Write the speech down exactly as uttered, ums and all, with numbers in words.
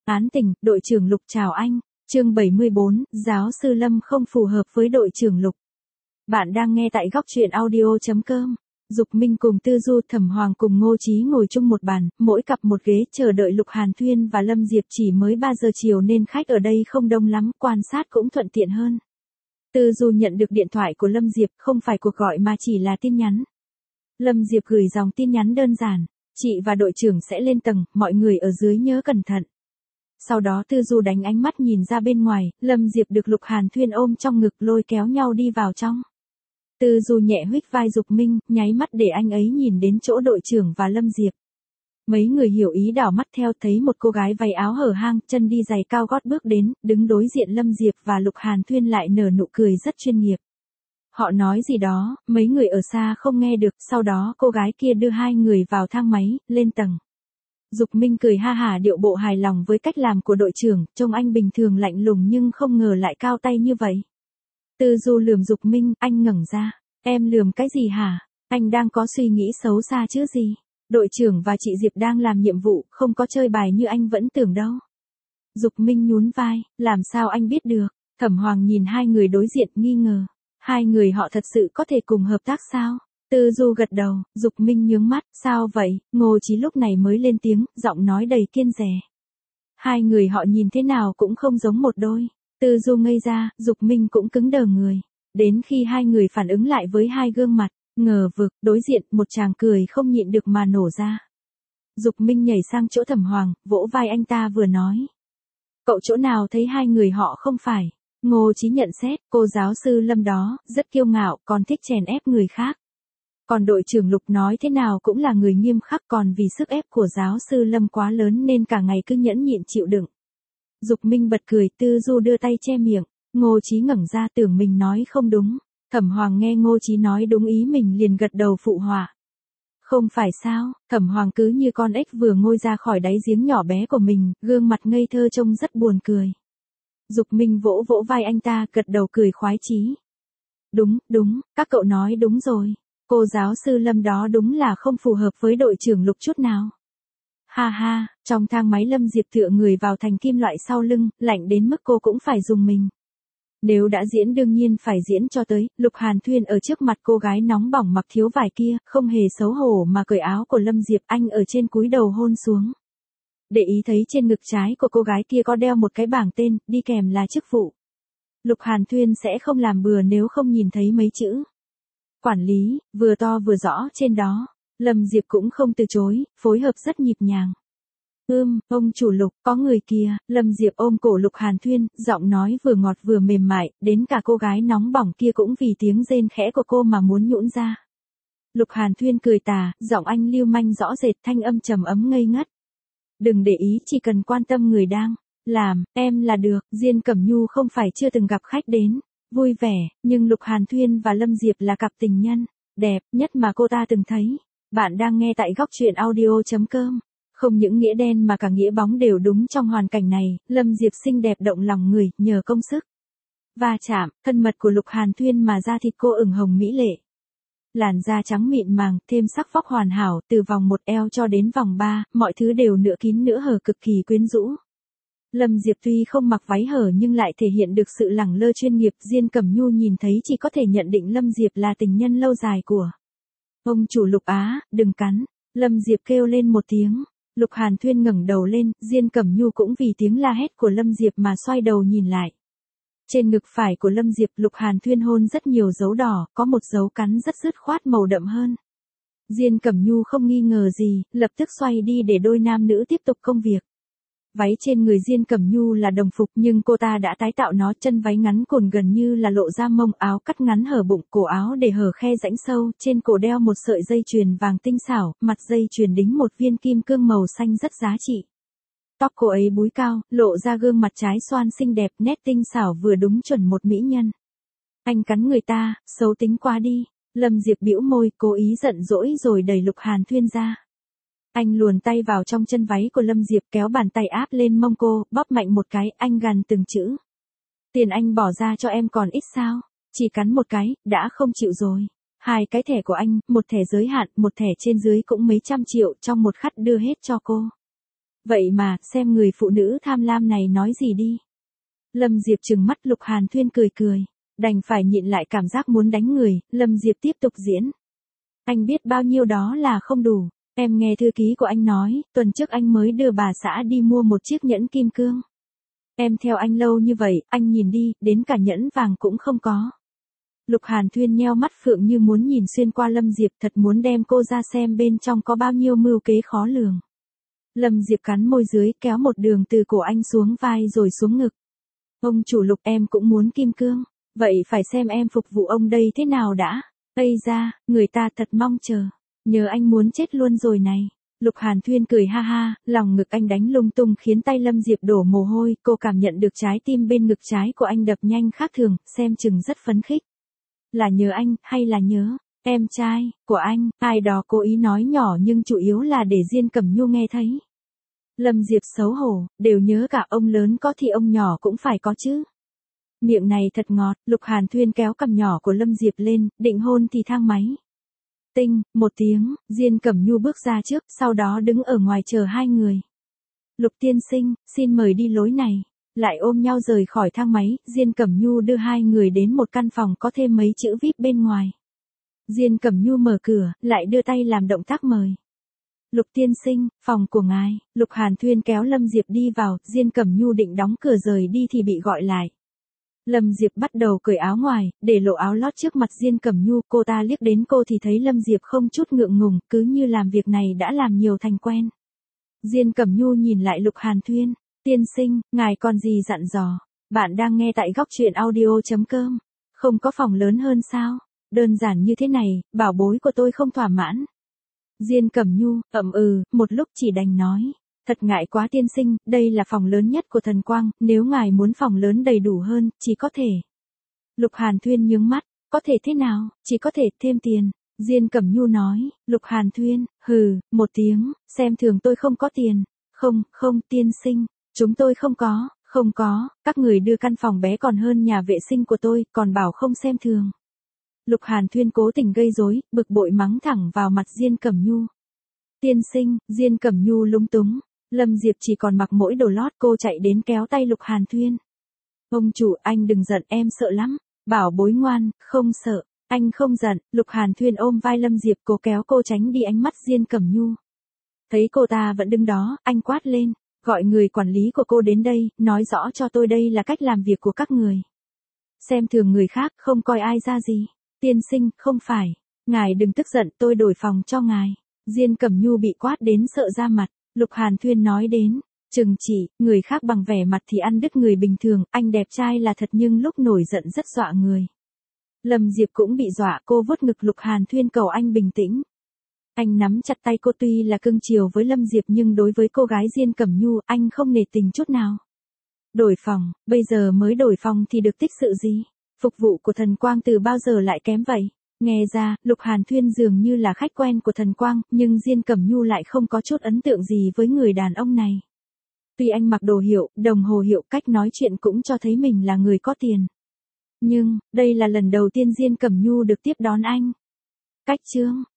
Án tình, đội trưởng Lục chào anh. Chương bảy mươi bốn, giáo sư Lâm không phù hợp với đội trưởng Lục. Bạn đang nghe tại góc truyện audio chấm com. Dục Minh cùng Tư Du, Thẩm Hoàng cùng Ngô Chí ngồi chung một bàn, mỗi cặp một ghế chờ đợi Lục Hàn Thuyên và Lâm Diệp. Chỉ mới ba giờ chiều nên khách ở đây không đông lắm, quan sát cũng thuận tiện hơn. Tư Du nhận được điện thoại của Lâm Diệp, không phải cuộc gọi mà chỉ là tin nhắn. Lâm Diệp gửi dòng tin nhắn đơn giản: chị và đội trưởng sẽ lên tầng, mọi người ở dưới nhớ cẩn thận. Sau đó Tư Du đánh ánh mắt nhìn ra bên ngoài, Lâm Diệp được Lục Hàn Thuyên ôm trong ngực lôi kéo nhau đi vào trong. Tư Du nhẹ huých vai Dục Minh, nháy mắt để anh ấy nhìn đến chỗ đội trưởng và Lâm Diệp. Mấy người hiểu ý đảo mắt theo, thấy một cô gái váy áo hở hang, chân đi giày cao gót bước đến, đứng đối diện Lâm Diệp và Lục Hàn Thuyên lại nở nụ cười rất chuyên nghiệp. Họ nói gì đó, mấy người ở xa không nghe được, sau đó cô gái kia đưa hai người vào thang máy, lên tầng. Dục Minh cười ha hả điệu bộ hài lòng với cách làm của đội trưởng, trông anh bình thường lạnh lùng nhưng không ngờ lại cao tay như vậy. Tư Du lườm Dục Minh, anh ngẩng ra. Em lườm cái gì hả? Anh đang có suy nghĩ xấu xa chứ gì? Đội trưởng và chị Diệp đang làm nhiệm vụ, không có chơi bài như anh vẫn tưởng đâu. Dục Minh nhún vai, làm sao anh biết được? Thẩm Hoàng nhìn hai người đối diện nghi ngờ. Hai người họ thật sự có thể cùng hợp tác sao? Tư Du gật đầu, Dục Minh nhướng mắt, sao vậy? Ngô Chí lúc này mới lên tiếng, giọng nói đầy kiên dè. Hai người họ nhìn thế nào cũng không giống một đôi. Tư Du ngây ra, Dục Minh cũng cứng đờ người. Đến khi hai người phản ứng lại với hai gương mặt, ngờ vực, đối diện, một tràng cười không nhịn được mà nổ ra. Dục Minh nhảy sang chỗ Thẩm Hoàng, vỗ vai anh ta vừa nói. Cậu chỗ nào thấy hai người họ không phải? Ngô Chí nhận xét, cô giáo sư Lâm đó, rất kiêu ngạo, còn thích chèn ép người khác. Còn đội trưởng Lục nói thế nào cũng là người nghiêm khắc, còn vì sức ép của giáo sư Lâm quá lớn nên cả ngày cứ nhẫn nhịn chịu đựng. Dục Minh bật cười, Tư Du đưa tay che miệng. Ngô Chí ngẩng ra tưởng mình nói không đúng. Thẩm Hoàng nghe Ngô Chí nói đúng ý mình liền gật đầu phụ họa. Không phải sao? Thẩm Hoàng cứ như con ếch vừa ngoi ra khỏi đáy giếng nhỏ bé của mình, gương mặt ngây thơ trông rất buồn cười. Dục Minh vỗ vỗ vai anh ta, gật đầu cười khoái chí. Đúng, đúng, các cậu nói đúng rồi. Cô giáo sư Lâm đó đúng là không phù hợp với đội trưởng Lục chút nào. Ha ha, trong thang máy Lâm Diệp tựa người vào thành kim loại sau lưng, lạnh đến mức cô cũng phải dùng mình. Nếu đã diễn đương nhiên phải diễn cho tới. Lục Hàn Thuyên ở trước mặt cô gái nóng bỏng mặc thiếu vải kia, không hề xấu hổ mà cởi áo của Lâm Diệp, anh ở trên cúi đầu hôn xuống. Để ý thấy trên ngực trái của cô gái kia có đeo một cái bảng tên, đi kèm là chức vụ. Lục Hàn Thuyên sẽ không làm bừa nếu không nhìn thấy mấy chữ quản lý, vừa to vừa rõ trên đó. Lâm Diệp cũng không từ chối, phối hợp rất nhịp nhàng. Ưm, ông chủ Lục, có người kia. Lâm Diệp ôm cổ Lục Hàn Thuyên, giọng nói vừa ngọt vừa mềm mại, đến cả cô gái nóng bỏng kia cũng vì tiếng rên khẽ của cô mà muốn nhũn ra. Lục Hàn Thuyên cười tà, giọng anh lưu manh rõ rệt, thanh âm trầm ấm ngây ngất. Đừng để ý, chỉ cần quan tâm người đang làm em là được. Diên Cẩm Nhu không phải chưa từng gặp khách đến vui vẻ, nhưng Lục Hàn Thuyên và Lâm Diệp là cặp tình nhân đẹp nhất mà cô ta từng thấy. Bạn đang nghe tại góc truyện audio chấm com. Không những nghĩa đen mà cả nghĩa bóng đều đúng trong hoàn cảnh này. Lâm Diệp xinh đẹp động lòng người, nhờ công sức va chạm thân mật của Lục Hàn Thuyên mà da thịt cô ửng hồng mỹ lệ. Làn da trắng mịn màng, thêm sắc vóc hoàn hảo, từ vòng một eo cho đến vòng ba, mọi thứ đều nửa kín nửa hở, cực kỳ quyến rũ. Lâm Diệp tuy không mặc váy hở nhưng lại thể hiện được sự lẳng lơ chuyên nghiệp. Diên Cẩm Nhu nhìn thấy chỉ có thể nhận định Lâm Diệp là tình nhân lâu dài của ông chủ Lục á, đừng cắn. Lâm Diệp kêu lên một tiếng. Lục Hàn Thuyên ngẩng đầu lên, Diên Cẩm Nhu cũng vì tiếng la hét của Lâm Diệp mà xoay đầu nhìn lại. Trên ngực phải của Lâm Diệp, Lục Hàn Thuyên hôn rất nhiều dấu đỏ, có một dấu cắn rất dứt khoát màu đậm hơn. Diên Cẩm Nhu không nghi ngờ gì, lập tức xoay đi để đôi nam nữ tiếp tục công việc. Váy trên người Diên Cẩm Nhu là đồng phục nhưng cô ta đã tái tạo nó, chân váy ngắn cồn gần như là lộ ra mông, áo cắt ngắn hở bụng, cổ áo để hở khe rãnh sâu, trên cổ đeo một sợi dây chuyền vàng tinh xảo, mặt dây chuyền đính một viên kim cương màu xanh rất giá trị. Tóc cô ấy búi cao, lộ ra gương mặt trái xoan xinh đẹp, nét tinh xảo vừa đúng chuẩn một mỹ nhân. Anh cắn người ta, xấu tính quá đi. Lâm Diệp bĩu môi, cố ý giận dỗi rồi đẩy Lục Hàn Thuyên ra. Anh luồn tay vào trong chân váy của Lâm Diệp, kéo bàn tay áp lên mông cô, bóp mạnh một cái, anh gằn từng chữ. Tiền anh bỏ ra cho em còn ít sao? Chỉ cắn một cái, đã không chịu rồi. Hai cái thẻ của anh, một thẻ giới hạn, một thẻ trên dưới cũng mấy trăm triệu, trong một khắc đưa hết cho cô. Vậy mà, xem người phụ nữ tham lam này nói gì đi. Lâm Diệp trừng mắt Lục Hàn Thuyên cười cười. Đành phải nhịn lại cảm giác muốn đánh người, Lâm Diệp tiếp tục diễn. Anh biết bao nhiêu đó là không đủ. Em nghe thư ký của anh nói, tuần trước anh mới đưa bà xã đi mua một chiếc nhẫn kim cương. Em theo anh lâu như vậy, anh nhìn đi, đến cả nhẫn vàng cũng không có. Lục Hàn Thuyên nheo mắt phượng như muốn nhìn xuyên qua Lâm Diệp, thật muốn đem cô ra xem bên trong có bao nhiêu mưu kế khó lường. Lâm Diệp cắn môi dưới, kéo một đường từ cổ anh xuống vai rồi xuống ngực. Ông chủ Lục, em cũng muốn kim cương. Vậy phải xem em phục vụ ông đây thế nào đã. Ây ra, người ta thật mong chờ. Nhớ anh muốn chết luôn rồi này. Lục Hàn Thuyên cười ha ha, lòng ngực anh đánh lung tung khiến tay Lâm Diệp đổ mồ hôi, cô cảm nhận được trái tim bên ngực trái của anh đập nhanh khác thường, xem chừng rất phấn khích. Là nhớ anh, hay là nhớ em trai của anh, ai đó cố ý nói nhỏ nhưng chủ yếu là để Diên Cẩm Nhu nghe thấy. Lâm Diệp xấu hổ, đều nhớ cả ông lớn có thì ông nhỏ cũng phải có chứ. Miệng này thật ngọt, Lục Hàn Thuyên kéo cằm nhỏ của Lâm Diệp lên, định hôn thì thang máy. Tinh, một tiếng, Diên Cẩm Nhu bước ra trước, sau đó đứng ở ngoài chờ hai người. Lục tiên sinh, xin mời đi lối này. Lại ôm nhau rời khỏi thang máy, Diên Cẩm Nhu đưa hai người đến một căn phòng có thêm mấy chữ víp bên ngoài. Diên Cẩm Nhu mở cửa, lại đưa tay làm động tác mời. Lục tiên sinh, phòng của ngài. Lục Hàn Thuyên kéo Lâm Diệp đi vào, Diên Cẩm Nhu định đóng cửa rời đi thì bị gọi lại. Lâm Diệp bắt đầu cởi áo ngoài, để lộ áo lót trước mặt Diên Cẩm Nhu, cô ta liếc đến cô thì thấy Lâm Diệp không chút ngượng ngùng, cứ như làm việc này đã làm nhiều thành quen. Diên Cẩm Nhu nhìn lại Lục Hàn Thuyên, tiên sinh, ngài còn gì dặn dò? Bạn đang nghe tại góc truyện audio chấm com. Không có phòng lớn hơn sao? Đơn giản như thế này, bảo bối của tôi không thỏa mãn. Diên Cẩm Nhu, ậm ừ, một lúc chỉ đành nói. Thật ngại quá tiên sinh, đây là phòng lớn nhất của Thần Quang, nếu ngài muốn phòng lớn đầy đủ hơn, chỉ có thể. Lục Hàn Thuyên nhướng mắt, có thể thế nào, chỉ có thể thêm tiền. Diên Cẩm Nhu nói, Lục Hàn Thuyên, hừ, một tiếng, xem thường tôi không có tiền. Không, không, tiên sinh, chúng tôi không có, không có, các người đưa căn phòng bé còn hơn nhà vệ sinh của tôi, còn bảo không xem thường. Lục Hàn Thuyên cố tình gây rối, bực bội mắng thẳng vào mặt Diên Cẩm Nhu. Tiên sinh, Diên Cẩm Nhu lúng túng. Lâm Diệp chỉ còn mặc mỗi đồ lót, cô chạy đến kéo tay Lục Hàn Thuyên. Ông chủ, anh đừng giận, em sợ lắm. Bảo bối ngoan, không sợ, anh không giận. Lục Hàn Thuyên ôm vai Lâm Diệp, cố kéo cô tránh đi ánh mắt Diên Cẩm Nhu. Thấy cô ta vẫn đứng đó, anh quát lên, gọi người quản lý của cô đến đây, nói rõ cho tôi đây là cách làm việc của các người. Xem thường người khác, không coi ai ra gì. Tiên sinh, không phải. Ngài đừng tức giận, tôi đổi phòng cho ngài. Diên Cẩm Nhu bị quát đến sợ ra mặt. Lục Hàn Thuyên nói đến, chừng chỉ, người khác bằng vẻ mặt thì ăn đứt người bình thường, anh đẹp trai là thật nhưng lúc nổi giận rất dọa người. Lâm Diệp cũng bị dọa, cô vuốt ngực Lục Hàn Thuyên cầu anh bình tĩnh. Anh nắm chặt tay cô, tuy là cưng chiều với Lâm Diệp nhưng đối với cô gái Diên Cẩm Nhu, anh không nể tình chút nào. Đổi phòng, bây giờ mới đổi phòng thì được tích sự gì? Phục vụ của Thần Quang từ bao giờ lại kém vậy? Nghe ra, Lục Hàn Thuyên dường như là khách quen của Thần Quang, nhưng Diên Cẩm Nhu lại không có chút ấn tượng gì với người đàn ông này. Tuy anh mặc đồ hiệu, đồng hồ hiệu, cách nói chuyện cũng cho thấy mình là người có tiền. Nhưng, đây là lần đầu tiên Diên Cẩm Nhu được tiếp đón anh. Cách chương,